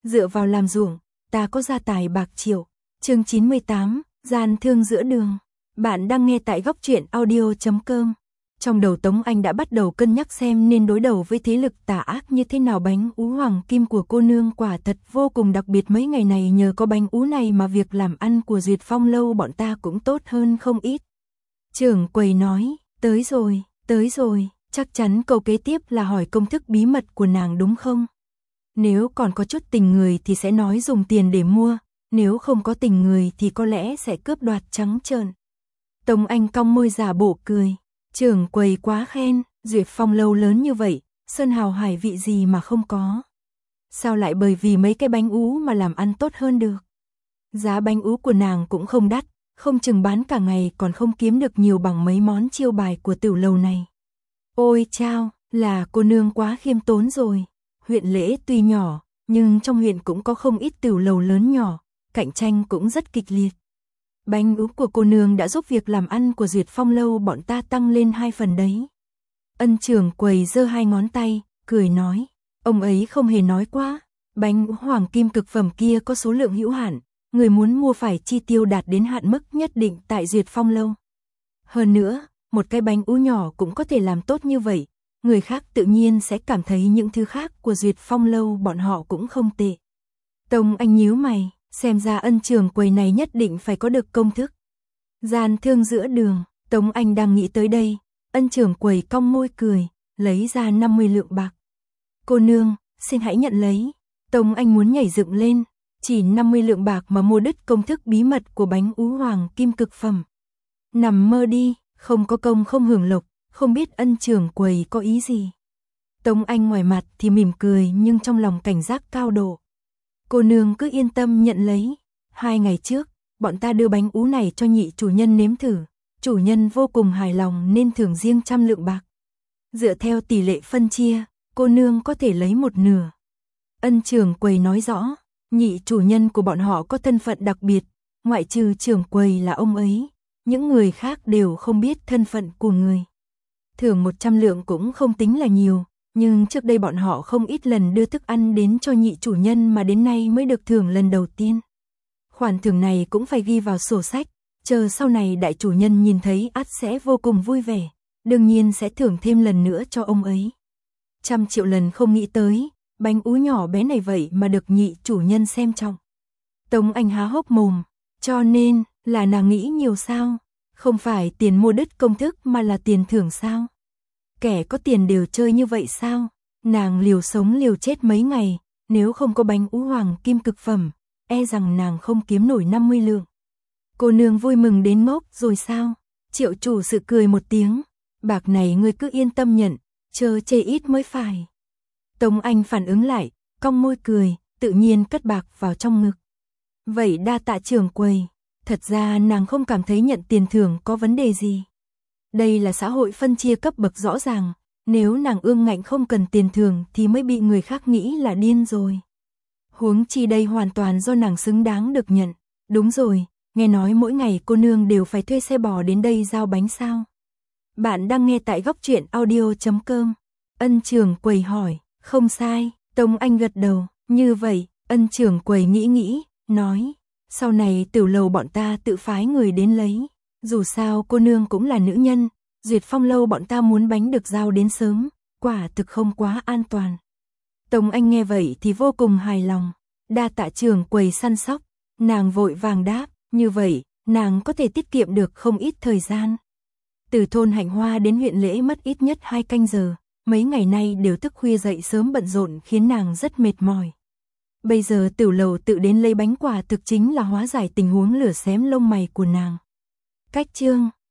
dựa vào làm ruộng, ta có gia tài bạc triệu. Chương 98, gian thương giữa đường. Bạn đang nghe tại góc truyện audio.com. Trong đầu Tống Anh đã bắt đầu cân nhắc xem nên đối đầu với thế lực tà ác như thế nào. Bánh ú hoàng kim của cô nương quả thật vô cùng đặc biệt. Mấy ngày này nhờ có bánh ú này mà việc làm ăn của Duyệt Phong lâu bọn ta cũng tốt hơn không ít. Trưởng quầy nói, tới rồi, chắc chắn câu kế tiếp là hỏi công thức bí mật của nàng đúng không? Nếu còn có chút tình người thì sẽ nói dùng tiền để mua, nếu không có tình người thì có lẽ sẽ cướp đoạt trắng trợn. Tống Anh cong môi giả bộ cười, trưởng quầy quá khen, Duyệt Phong lâu lớn như vậy, sơn hào hải vị gì mà không có. Sao lại bởi vì mấy cái bánh ú mà làm ăn tốt hơn được? Giá bánh ú của nàng cũng không đắt, không chừng bán cả ngày còn không kiếm được nhiều bằng mấy món chiêu bài của tiểu lầu này. Ôi chao, là cô nương quá khiêm tốn rồi. Huyện Lễ tuy nhỏ, nhưng trong huyện cũng có không ít tiểu lầu lớn nhỏ, cạnh tranh cũng rất kịch liệt. Bánh ú của cô nương đã giúp việc làm ăn của Duyệt Phong lâu bọn ta tăng lên 2 phần đấy. Ân trưởng quầy giơ 2 ngón tay, cười nói, ông ấy không hề nói quá, bánh ú hoàng kim cực phẩm kia có số lượng hữu hạn, người muốn mua phải chi tiêu đạt đến hạn mức nhất định tại Duyệt Phong lâu. Hơn nữa, một cái bánh ú nhỏ cũng có thể làm tốt như vậy, người khác tự nhiên sẽ cảm thấy những thứ khác của Duyệt Phong lâu bọn họ cũng không tệ. Tống Anh nhíu mày, xem ra ân trưởng quầy này nhất định phải có được công thức. Gian thương giữa đường, Tống Anh đang nghĩ tới đây, ân trưởng quầy cong môi cười, lấy ra 50 lượng bạc. Cô nương, xin hãy nhận lấy. Tống Anh muốn nhảy dựng lên, chỉ 50 lượng bạc mà mua đứt công thức bí mật của bánh ú hoàng kim cực phẩm. Nằm mơ đi, không có công không hưởng lộc, không biết ân trưởng quầy có ý gì. Tống Anh ngoài mặt thì mỉm cười nhưng trong lòng cảnh giác cao độ. Cô nương cứ yên tâm nhận lấy. 2 ngày trước, bọn ta đưa bánh ú này cho nhị chủ nhân nếm thử. Chủ nhân vô cùng hài lòng nên thưởng riêng 100 lượng bạc. Dựa theo tỷ lệ phân chia, cô nương có thể lấy 1/2. Ân trưởng quầy nói rõ, nhị chủ nhân của bọn họ có thân phận đặc biệt, ngoại trừ trưởng quầy là ông ấy, những người khác đều không biết thân phận của người. Thưởng 100 lượng cũng không tính là nhiều, nhưng trước đây bọn họ không ít lần đưa thức ăn đến cho nhị chủ nhân mà đến nay mới được thưởng lần đầu tiên. Khoản thưởng này cũng phải ghi vào sổ sách, chờ sau này đại chủ nhân nhìn thấy ắt sẽ vô cùng vui vẻ, đương nhiên sẽ thưởng thêm lần nữa cho ông ấy. 100 triệu lần không nghĩ tới, bánh ú nhỏ bé này vậy mà được nhị chủ nhân xem trọng. Tống Anh há hốc mồm, cho nên là nàng nghĩ nhiều sao? Không phải tiền mua đứt công thức mà là tiền thưởng sao? Kẻ có tiền đều chơi như vậy sao? Nàng liều sống liều chết mấy ngày, nếu không có bánh ú hoàng kim cực phẩm, e rằng nàng không kiếm nổi 50 lượng. Cô nương vui mừng đến ngốc rồi sao? Triệu chủ sự cười một tiếng, bạc này ngươi cứ yên tâm nhận, chớ chê ít mới phải. Tống Anh phản ứng lại, cong môi cười, tự nhiên cất bạc vào trong ngực. Vậy đa tạ trưởng quầy. Thật ra nàng không cảm thấy nhận tiền thưởng có vấn đề gì. Đây là xã hội phân chia cấp bậc rõ ràng, nếu nàng ương ngạnh không cần tiền thưởng thì mới bị người khác nghĩ là điên rồi. Huống chi đây hoàn toàn do nàng xứng đáng được nhận. Đúng rồi, nghe nói mỗi ngày cô nương đều phải thuê xe bò đến đây giao bánh sao? Bạn đang nghe tại góc truyện audio.com. Ân trưởng quầy hỏi, không sai, Tống Anh gật đầu, như vậy, ân trưởng quầy nghĩ, nói. Sau này tiểu lầu bọn ta tự phái người đến lấy, dù sao cô nương cũng là nữ nhân, Duyệt Phong lâu bọn ta muốn bánh được giao đến sớm, quả thực không quá an toàn. Tống Anh nghe vậy thì vô cùng hài lòng, đa tạ trưởng quầy săn sóc, nàng vội vàng đáp, như vậy, nàng có thể tiết kiệm được không ít thời gian. Từ thôn Hạnh Hoa đến huyện Lễ mất ít nhất 2 canh giờ, mấy ngày nay đều thức khuya dậy sớm bận rộn khiến nàng rất mệt mỏi. Bây giờ tiểu lầu tự đến lấy bánh quả thực chính là hóa giải tình huống lửa xém lông mày của nàng. Cách chương